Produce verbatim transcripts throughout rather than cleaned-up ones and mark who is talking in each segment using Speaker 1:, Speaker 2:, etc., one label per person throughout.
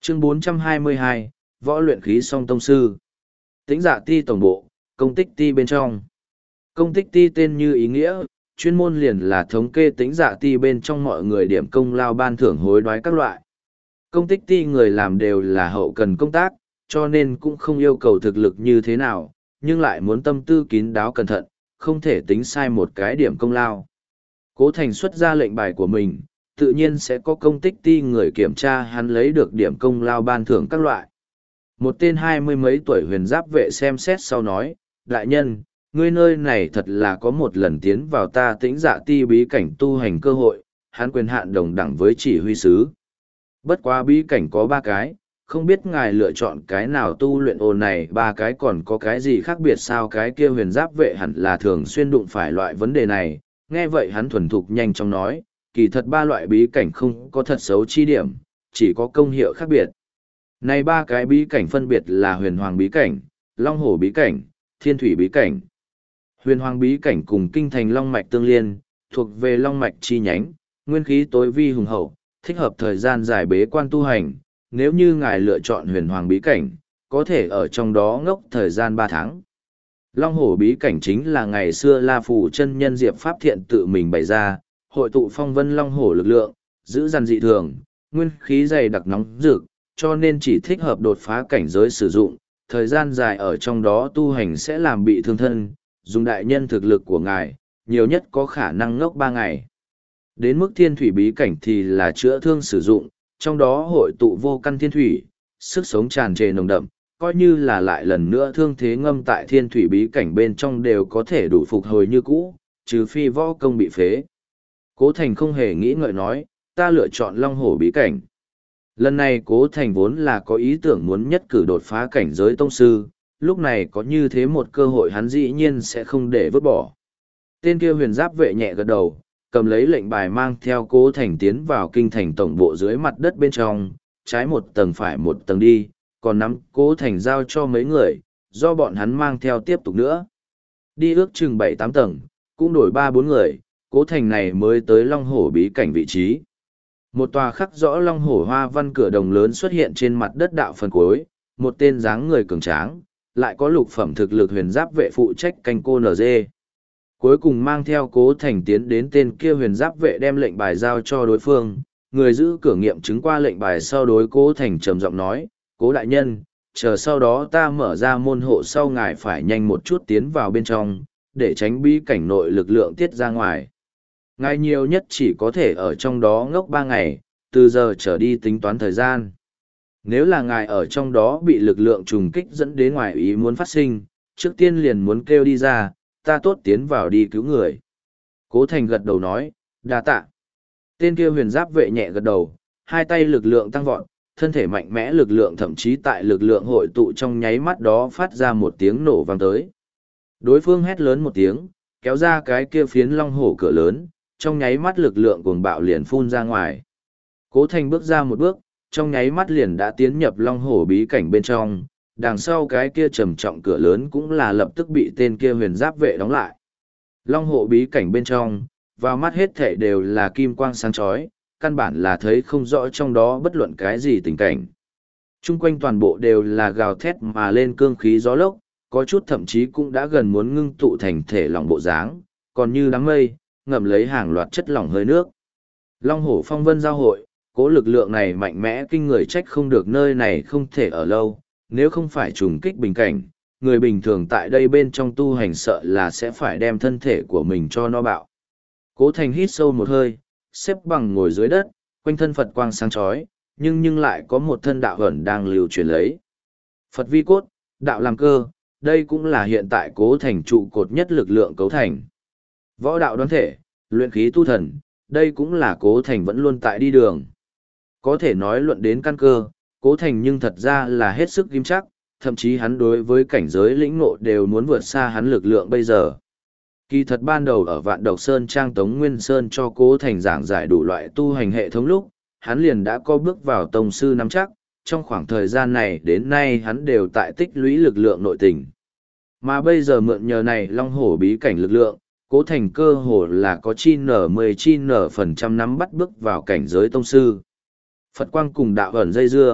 Speaker 1: Chương bốn trăm hai mươi hai, Võ luyện khí song tông sư. Tĩnh Dạ Ti tổng bộ, công tích ti bên trong. Công tích ti tên như ý nghĩa, chuyên môn liền là thống kê Tĩnh Dạ Ti bên trong mọi người điểm công lao ban thưởng hối đoái các loại. Công tích ti người làm đều là hậu cần công tác, cho nên cũng không yêu cầu thực lực như thế nào, nhưng lại muốn tâm tư kín đáo cẩn thận, không thể tính sai một cái điểm công lao. Cố Thành xuất ra lệnh bài của mình, tự nhiên sẽ có công tích ti người kiểm tra hắn lấy được điểm công lao ban thưởng các loại. Một tên hai mươi mấy tuổi huyền giáp vệ xem xét sau nói, đại nhân, ngươi nơi này thật là có một lần tiến vào ta Tĩnh Dạ Ti bí cảnh tu hành cơ hội, hắn quyền hạn đồng đẳng với chỉ huy sứ. Bất quá bí cảnh có ba cái, không biết ngài lựa chọn cái nào tu luyện ồn này ba cái còn có cái gì khác biệt sao. Cái kia huyền giáp vệ hẳn là thường xuyên đụng phải loại vấn đề này, nghe vậy hắn thuần thục nhanh chóng nói, kỳ thật ba loại bí cảnh không có thật xấu chi điểm, chỉ có công hiệu khác biệt. Này ba cái bí cảnh phân biệt là huyền hoàng bí cảnh, long hổ bí cảnh, thiên thủy bí cảnh. Huyền hoàng bí cảnh cùng kinh thành long mạch tương liên, thuộc về long mạch chi nhánh, nguyên khí tối vi hùng hậu, thích hợp thời gian dài bế quan tu hành. Nếu như ngài lựa chọn huyền hoàng bí cảnh, có thể ở trong đó ngốc thời gian ba tháng. Long hổ bí cảnh chính là ngày xưa La Phù chân nhân Diệp Pháp Thiện tự mình bày ra, hội tụ phong vân long hổ lực lượng, giữ gìn dị thường, nguyên khí dày đặc nóng rực, cho nên chỉ thích hợp đột phá cảnh giới sử dụng, thời gian dài ở trong đó tu hành sẽ làm bị thương thân, dùng đại nhân thực lực của ngài, nhiều nhất có khả năng ngốc ba ngày. Đến mức thiên thủy bí cảnh thì là chữa thương sử dụng, trong đó hội tụ vô căn thiên thủy, sức sống tràn trề nồng đậm, coi như là lại lần nữa thương thế ngâm tại thiên thủy bí cảnh bên trong đều có thể đủ phục hồi như cũ, trừ phi võ công bị phế. Cố Thành không hề nghĩ ngợi nói, ta lựa chọn long hổ bí cảnh. Lần này Cố Thành vốn là có ý tưởng muốn nhất cử đột phá cảnh giới tông sư, lúc này có như thế một cơ hội hắn dĩ nhiên sẽ không để vứt bỏ. Tên kia huyền giáp vệ nhẹ gật đầu, cầm lấy lệnh bài mang theo Cố Thành tiến vào kinh thành tổng bộ dưới mặt đất bên trong, trái một tầng phải một tầng đi, còn nắm Cố Thành giao cho mấy người, do bọn hắn mang theo tiếp tục nữa. Đi ước chừng bảy tám tầng, cũng đổi ba bốn người, Cố Thành này mới tới long hổ bí cảnh vị trí. Một tòa khắc rõ long hổ hoa văn cửa đồng lớn xuất hiện trên mặt đất đạo phần cuối, một tên dáng người cường tráng, lại có lục phẩm thực lực huyền giáp vệ phụ trách canh cô en giê. Cuối cùng mang theo Cố Thành tiến đến tên kia huyền giáp vệ đem lệnh bài giao cho đối phương, người giữ cửa nghiệm chứng qua lệnh bài sau đối Cố Thành trầm giọng nói, Cố đại nhân, chờ sau đó ta mở ra môn hộ sau ngài phải nhanh một chút tiến vào bên trong, để tránh bí cảnh nội lực lượng tiết ra ngoài. Ngài nhiều nhất chỉ có thể ở trong đó ngốc ba ngày, từ giờ trở đi tính toán thời gian. Nếu là ngài ở trong đó bị lực lượng trùng kích dẫn đến ngoài ý muốn phát sinh, trước tiên liền muốn kêu đi ra, ta tốt tiến vào đi cứu người. Cố Thành gật đầu nói, đa tạ. Tên kia huyền giáp vệ nhẹ gật đầu, hai tay lực lượng tăng vọt, thân thể mạnh mẽ lực lượng thậm chí tại lực lượng hội tụ trong nháy mắt đó phát ra một tiếng nổ vang tới. Đối phương hét lớn một tiếng, kéo ra cái kia phiến long hổ cửa lớn, trong nháy mắt lực lượng cuồng bạo liền phun ra ngoài. Cố Thành bước ra một bước, trong nháy mắt liền đã tiến nhập long hổ bí cảnh bên trong, đằng sau cái kia trầm trọng cửa lớn cũng là lập tức bị tên kia huyền giáp vệ đóng lại. Long hổ bí cảnh bên trong, vào mắt hết thảy đều là kim quang sáng chói, căn bản là thấy không rõ trong đó bất luận cái gì tình cảnh. Trung quanh toàn bộ đều là gào thét mà lên cương khí gió lốc, có chút thậm chí cũng đã gần muốn ngưng tụ thành thể lỏng bộ dáng, còn như đám mây, ngậm lấy hàng loạt chất lỏng hơi nước. Long hổ phong vân giao hội, cố lực lượng này mạnh mẽ kinh người trách không được nơi này không thể ở lâu, nếu không phải trùng kích bình cảnh, người bình thường tại đây bên trong tu hành sợ là sẽ phải đem thân thể của mình cho no bạo. Cố Thành hít sâu một hơi, xếp bằng ngồi dưới đất, quanh thân Phật quang sáng chói, nhưng nhưng lại có một thân đạo ẩn đang lưu truyền lấy. Phật vi cốt, đạo làm cơ, đây cũng là hiện tại Cố Thành trụ cột nhất lực lượng cấu thành. Võ đạo đoán thể, luyện khí tu thần, đây cũng là Cố Thành vẫn luôn tại đi đường. Có thể nói luận đến căn cơ, Cố Thành nhưng thật ra là hết sức kim chắc, thậm chí hắn đối với cảnh giới lĩnh ngộ đều muốn vượt xa hắn lực lượng bây giờ. Kỳ thật ban đầu ở Vạn Độc Sơn Trang Tống Nguyên Sơn cho Cố Thành giảng giải đủ loại tu hành hệ thống lúc, hắn liền đã có bước vào tông sư nắm chắc, trong khoảng thời gian này đến nay hắn đều tại tích lũy lực lượng nội tình. Mà bây giờ mượn nhờ này long hổ bí cảnh lực lượng, Cố Thành cơ hồ là có chi nở mười chi nở phần trăm nắm bắt bước vào cảnh giới tông sư. Phật quang cùng đạo ẩn dây dưa,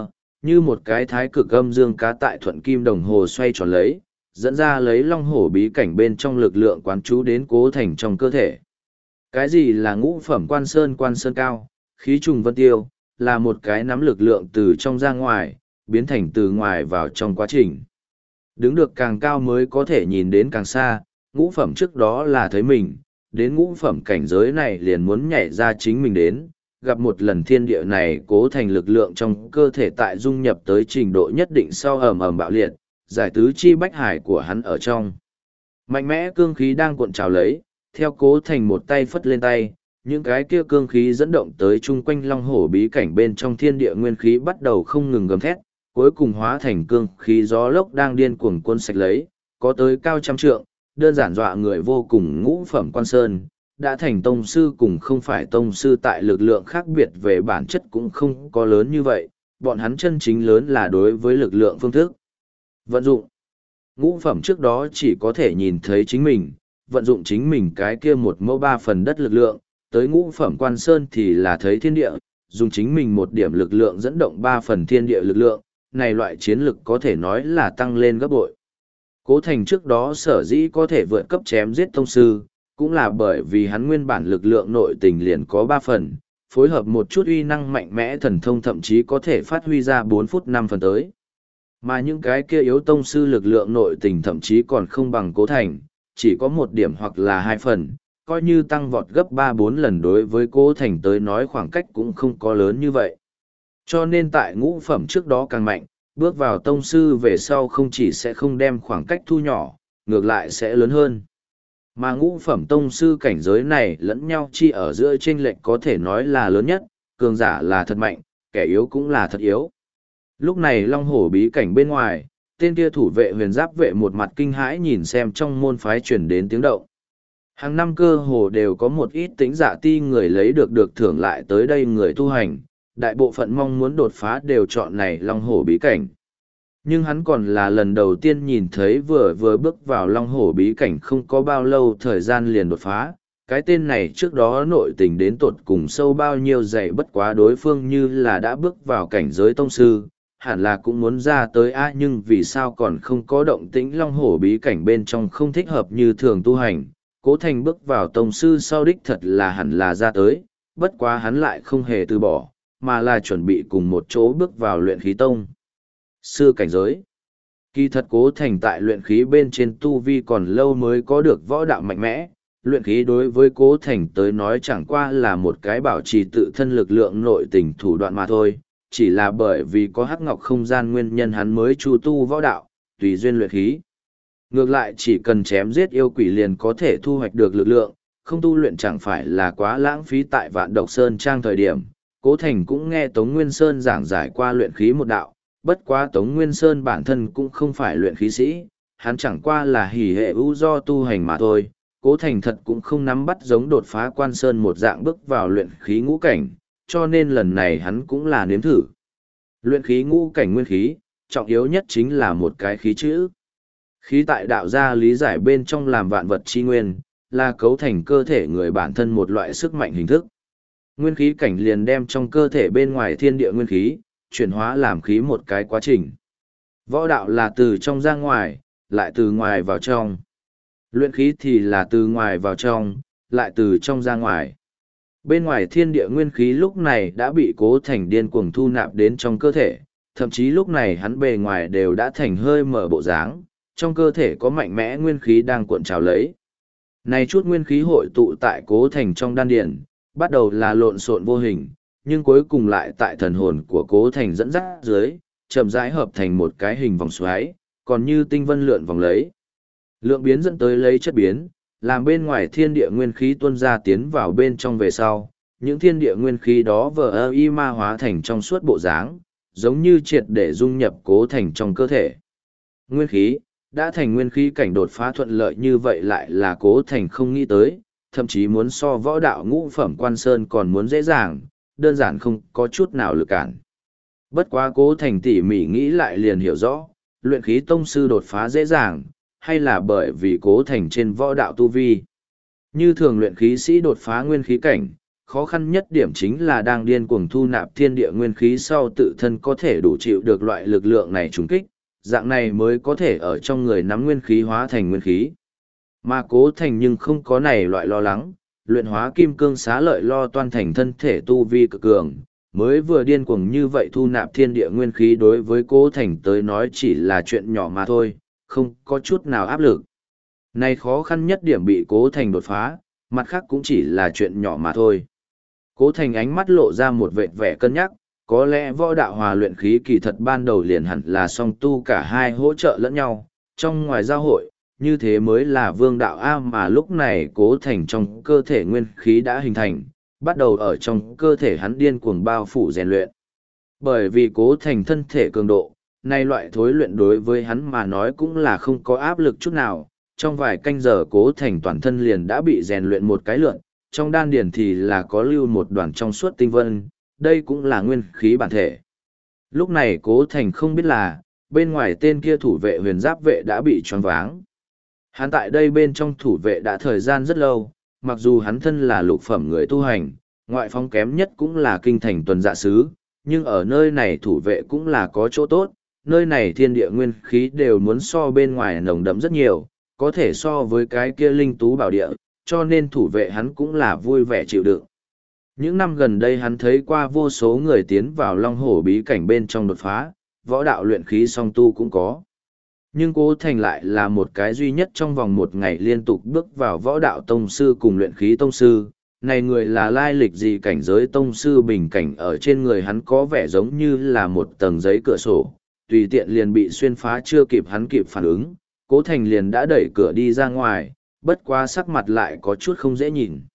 Speaker 1: Như một cái thái cực âm dương cá tại thuận kim đồng hồ xoay tròn lấy, dẫn ra lấy long hổ bí cảnh bên trong lực lượng quán chú đến Cố Thành trong cơ thể. Cái gì là ngũ phẩm quan sơn quan sơn cao, khí trùng vân tiêu, là một cái nắm lực lượng từ trong ra ngoài, biến thành từ ngoài vào trong quá trình. Đứng được càng cao mới có thể nhìn đến càng xa, ngũ phẩm trước đó là thấy mình, đến ngũ phẩm cảnh giới này liền muốn nhảy ra chính mình đến, gặp một lần thiên địa này Cố Thành lực lượng trong cơ thể tại dung nhập tới trình độ nhất định sau ầm ầm bạo liệt, giải tứ chi bách hải của hắn ở trong. Mạnh mẽ cương khí đang cuộn trào lấy, theo Cố Thành một tay phất lên tay, những cái kia cương khí dẫn động tới chung quanh long hổ bí cảnh bên trong thiên địa nguyên khí bắt đầu không ngừng gầm thét, cuối cùng hóa thành cương khí gió lốc đang điên cuồng cuốn sạch lấy, có tới cao trăm trượng, đơn giản dọa người vô cùng. Ngũ phẩm quan sơn, đã thành tông sư cùng không phải tông sư tại lực lượng khác biệt về bản chất cũng không có lớn như vậy, bọn hắn chân chính lớn là đối với lực lượng phương thức. Vận dụng. Ngũ phẩm trước đó chỉ có thể nhìn thấy chính mình, vận dụng chính mình cái kia một mẫu ba phần đất lực lượng, tới ngũ phẩm quan sơn thì là thấy thiên địa, dùng chính mình một điểm lực lượng dẫn động ba phần thiên địa lực lượng, này loại chiến lực có thể nói là tăng lên gấp bội. Cố Thành trước đó sở dĩ có thể vượt cấp chém giết tông sư, cũng là bởi vì hắn nguyên bản lực lượng nội tình liền có ba phần, phối hợp một chút uy năng mạnh mẽ thần thông thậm chí có thể phát huy ra bốn phút năm phần tới. Mà những cái kia yếu tông sư lực lượng nội tình thậm chí còn không bằng Cố Thành, chỉ có một điểm hoặc là hai phần, coi như tăng vọt gấp ba bốn lần đối với Cố Thành tới nói khoảng cách cũng không có lớn như vậy. Cho nên tại ngũ phẩm trước đó càng mạnh, bước vào tông sư về sau không chỉ sẽ không đem khoảng cách thu nhỏ, ngược lại sẽ lớn hơn. Mà ngũ phẩm tông sư cảnh giới này lẫn nhau chi ở giữa chênh lệch có thể nói là lớn nhất, cường giả là thật mạnh, kẻ yếu cũng là thật yếu. Lúc này long hổ bí cảnh bên ngoài, tên kia thủ vệ huyền giáp vệ một mặt kinh hãi nhìn xem trong môn phái truyền đến tiếng động. Hàng năm cơ hồ đều có một ít tính giả ti người lấy được được thưởng lại tới đây người tu hành, đại bộ phận mong muốn đột phá đều chọn này long hổ bí cảnh. Nhưng hắn còn là lần đầu tiên nhìn thấy vừa vừa bước vào long hổ bí cảnh không có bao lâu thời gian liền đột phá. Cái tên này trước đó nội tình đến tột cùng sâu bao nhiêu dày bất quá đối phương như là đã bước vào cảnh giới tông sư, hẳn là cũng muốn ra tới a nhưng vì sao còn không có động tĩnh long hổ bí cảnh bên trong không thích hợp như thường tu hành. Cố Thành bước vào tông sư sau đích thật là hẳn là ra tới, bất quá hắn lại không hề từ bỏ, mà là chuẩn bị cùng một chỗ bước vào luyện khí tông sư cảnh giới. Kỳ thật Cố Thành tại luyện khí bên trên tu vi còn lâu mới có được võ đạo mạnh mẽ, luyện khí đối với Cố Thành tới nói chẳng qua là một cái bảo trì tự thân lực lượng nội tình thủ đoạn mà thôi, chỉ là bởi vì có hắc ngọc không gian nguyên nhân hắn mới chu tu võ đạo, tùy duyên luyện khí. Ngược lại chỉ cần chém giết yêu quỷ liền có thể thu hoạch được lực lượng, không tu luyện chẳng phải là quá lãng phí. Tại Vạn Độc Sơn Trang thời điểm, Cố Thành cũng nghe Tống Nguyên Sơn giảng giải qua luyện khí một đạo, bất quá Tống Nguyên Sơn bản thân cũng không phải luyện khí sĩ, hắn chẳng qua là hỉ hệ ưu do tu hành mà thôi. Cố Thành thật cũng không nắm bắt giống đột phá quan sơn một dạng bước vào luyện khí ngũ cảnh, cho nên lần này hắn cũng là nếm thử. Luyện khí ngũ cảnh nguyên khí, trọng yếu nhất chính là một cái khí chữ. Khí tại đạo gia lý giải bên trong làm vạn vật chi nguyên, là cấu thành cơ thể người bản thân một loại sức mạnh hình thức. Nguyên khí cảnh liền đem trong cơ thể bên ngoài thiên địa nguyên khí, chuyển hóa làm khí một cái quá trình. Võ đạo là từ trong ra ngoài, lại từ ngoài vào trong. Luyện khí thì là từ ngoài vào trong, lại từ trong ra ngoài. Bên ngoài thiên địa nguyên khí lúc này đã bị Cố Thành điên cuồng thu nạp đến trong cơ thể, thậm chí lúc này hắn bề ngoài đều đã thành hơi mở bộ dáng, trong cơ thể có mạnh mẽ nguyên khí đang cuộn trào lấy. Này chút nguyên khí hội tụ tại Cố Thành trong đan điền, bắt đầu là lộn xộn vô hình, nhưng cuối cùng lại tại thần hồn của Cố Thành dẫn dắt dưới, chậm rãi hợp thành một cái hình vòng xoáy, còn như tinh vân lượn vòng lấy. Lượng biến dẫn tới lấy chất biến, làm bên ngoài thiên địa nguyên khí tuôn ra tiến vào bên trong về sau, những thiên địa nguyên khí đó vờ ơ y ma hóa thành trong suốt bộ dáng, giống như triệt để dung nhập Cố Thành trong cơ thể. Nguyên khí, đã thành nguyên khí cảnh đột phá thuận lợi như vậy lại là Cố Thành không nghĩ tới, thậm chí muốn so võ đạo ngũ phẩm quan sơn còn muốn dễ dàng, đơn giản không có chút nào lực cản. Bất quá Cố Thành tỉ mỉ nghĩ lại liền hiểu rõ, luyện khí tông sư đột phá dễ dàng, hay là bởi vì Cố Thành trên võ đạo tu vi. Như thường luyện khí sĩ đột phá nguyên khí cảnh, khó khăn nhất điểm chính là đang điên cuồng thu nạp thiên địa nguyên khí sau tự thân có thể đủ chịu được loại lực lượng này trùng kích, dạng này mới có thể ở trong người nắm nguyên khí hóa thành nguyên khí. Mà Cố Thành nhưng không có này loại lo lắng, luyện hóa kim cương xá lợi lo toan thành thân thể tu vi cực cường, mới vừa điên cuồng như vậy thu nạp thiên địa nguyên khí đối với Cố Thành tới nói chỉ là chuyện nhỏ mà thôi, không có chút nào áp lực. Này khó khăn nhất điểm bị Cố Thành đột phá, mặt khác cũng chỉ là chuyện nhỏ mà thôi. Cố Thành ánh mắt lộ ra một vệt vẻ cân nhắc, có lẽ võ đạo hòa luyện khí kỳ thật ban đầu liền hẳn là song tu cả hai hỗ trợ lẫn nhau, trong ngoài giao hội, như thế mới là vương đạo A mà lúc này Cố Thành trong cơ thể nguyên khí đã hình thành, bắt đầu ở trong cơ thể hắn điên cuồng bao phủ rèn luyện. Bởi vì Cố Thành thân thể cường độ, nay loại thối luyện đối với hắn mà nói cũng là không có áp lực chút nào, trong vài canh giờ Cố Thành toàn thân liền đã bị rèn luyện một cái lượn, trong đan điền thì là có lưu một đoàn trong suốt tinh vân, đây cũng là nguyên khí bản thể. Lúc này Cố Thành không biết là, bên ngoài tên kia thủ vệ huyền giáp vệ đã bị choáng váng. Hắn tại đây bên trong thủ vệ đã thời gian rất lâu, mặc dù hắn thân là lục phẩm người tu hành, ngoại phong kém nhất cũng là kinh thành tuần dạ sứ, nhưng ở nơi này thủ vệ cũng là có chỗ tốt, nơi này thiên địa nguyên khí đều muốn so bên ngoài nồng đậm rất nhiều, có thể so với cái kia linh tú bảo địa, cho nên thủ vệ hắn cũng là vui vẻ chịu đựng. Những năm gần đây hắn thấy qua vô số người tiến vào long hổ bí cảnh bên trong đột phá, võ đạo luyện khí song tu cũng có. Nhưng Cố Thành lại là một cái duy nhất trong vòng một ngày liên tục bước vào võ đạo tông sư cùng luyện khí tông sư. Này người là lai lịch gì cảnh giới tông sư bình cảnh ở trên người hắn có vẻ giống như là một tầng giấy cửa sổ, tùy tiện liền bị xuyên phá chưa kịp hắn kịp phản ứng, Cố Thành liền đã đẩy cửa đi ra ngoài, bất quá sắc mặt lại có chút không dễ nhìn.